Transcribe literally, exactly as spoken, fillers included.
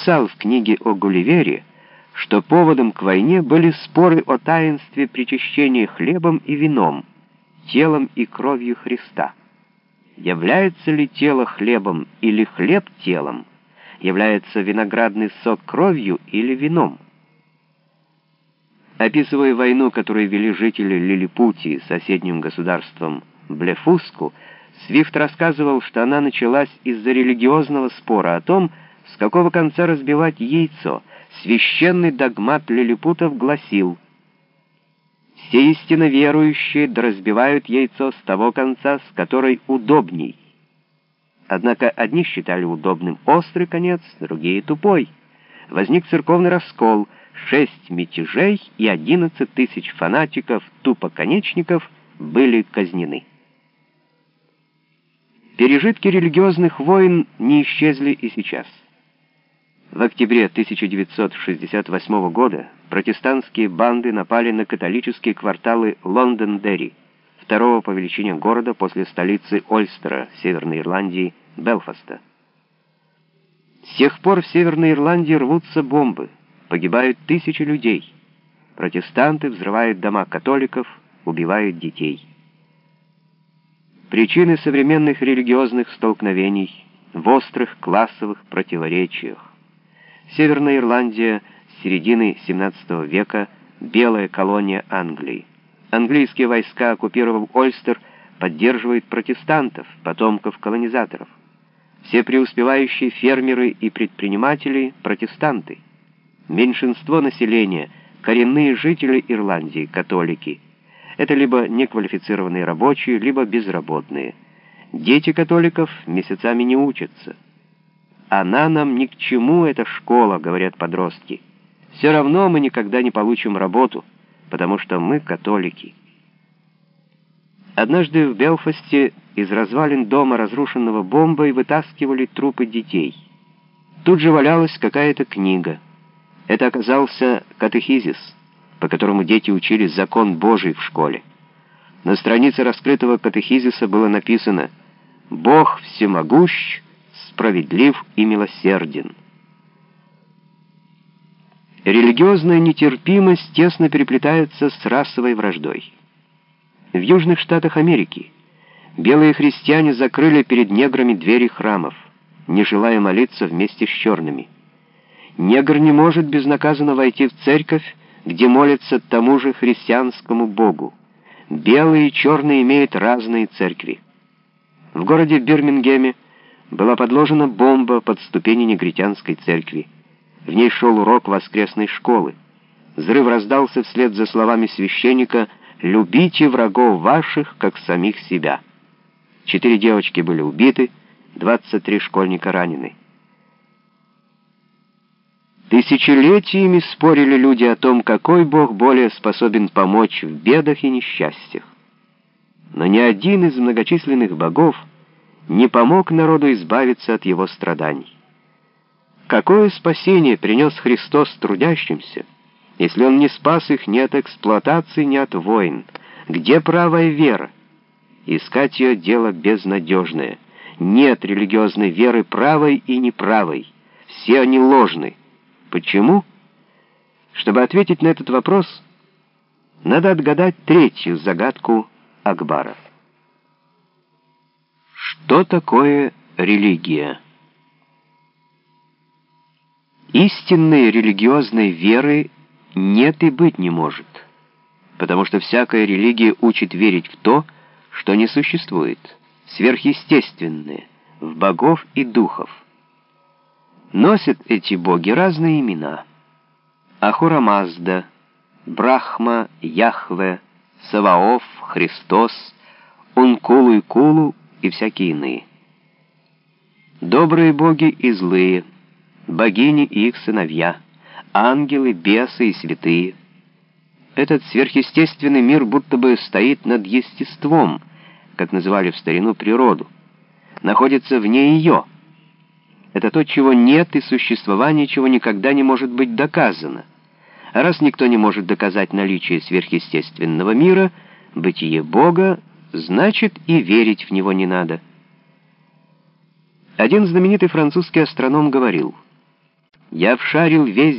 писал в книге о Гулливере, что поводом к войне были споры о таинстве причащения хлебом и вином, телом и кровью Христа. Является ли тело хлебом или хлеб телом? Является виноградный сок кровью или вином? Описывая войну, которую вели жители Лилипутии с соседним государством Блефуску, Свифт рассказывал, что она началась из-за религиозного спора о том, с какого конца разбивать яйцо. Священный догмат лилипутов гласил: «Все истинно верующие да разбивают яйцо с того конца, с которой удобней». Однако одни считали удобным острый конец, другие — тупой. Возник церковный раскол, шесть мятежей и одиннадцать тысяч фанатиков-тупоконечников были казнены. Пережитки религиозных войн не исчезли и сейчас. В октябре тысяча девятьсот шестьдесят восьмого года протестантские банды напали на католические кварталы Лондон-Дерри, второго по величине города после столицы Ольстера, Северной Ирландии, Белфаста. С тех пор в Северной Ирландии рвутся бомбы, погибают тысячи людей. Протестанты взрывают дома католиков, убивают детей. Причины современных религиозных столкновений в острых классовых противоречиях. Северная Ирландия с середины семнадцатого века — белая колония Англии. Английские войска, оккупировав Ольстер, поддерживают протестантов, потомков колонизаторов. Все преуспевающие фермеры и предприниматели — протестанты. Меньшинство населения — коренные жители Ирландии, католики. Это либо неквалифицированные рабочие, либо безработные. Дети католиков месяцами не учатся. «Она нам ни к чему, эта школа», — говорят подростки. «Все равно мы никогда не получим работу, потому что мы католики». Однажды в Белфасте из развалин дома, разрушенного бомбой, вытаскивали трупы детей. Тут же валялась какая-то книга. Это оказался катехизис, по которому дети учили закон Божий в школе. На странице раскрытого катехизиса было написано: «Бог всемогущ, справедлив и милосерден». Религиозная нетерпимость тесно переплетается с расовой враждой. В Южных Штатах Америки белые христиане закрыли перед неграми двери храмов, не желая молиться вместе с черными. Негр не может безнаказанно войти в церковь, где молятся тому же христианскому богу. Белые и черные имеют разные церкви. В городе Бирмингеме была подложена бомба под ступени негритянской церкви. В ней шел урок воскресной школы. Взрыв раздался вслед за словами священника: «Любите врагов ваших, как самих себя». Четыре девочки были убиты, двадцать три школьника ранены. Тысячелетиями спорили люди о том, какой бог более способен помочь в бедах и несчастьях. Но ни один из многочисленных богов не помог народу избавиться от его страданий. Какое спасение принес Христос трудящимся, если Он не спас их ни от эксплуатации, ни от войн? Где правая вера? Искать ее — дело безнадежное. Нет религиозной веры правой и неправой. Все они ложны. Почему? Чтобы ответить на этот вопрос, надо отгадать третью загадку Акбара. Что такое религия? Истинной религиозной веры нет и быть не может, потому что всякая религия учит верить в то, что не существует, сверхъестественное, в богов и духов. Носят эти боги разные имена: Ахура Мазда, Брахма, Яхве, Саваоф, Христос, Ункулу и Кулу и всякие иные. Добрые боги и злые, богини и их сыновья, ангелы, бесы и святые. Этот сверхъестественный мир будто бы стоит над естеством, как называли в старину природу, находится вне ее. Это то, чего нет, и существование чего никогда не может быть доказано. А раз никто не может доказать наличие сверхъестественного мира, бытие Бога, значит и верить в него не надо. Один знаменитый французский астроном говорил: Я обшарил весь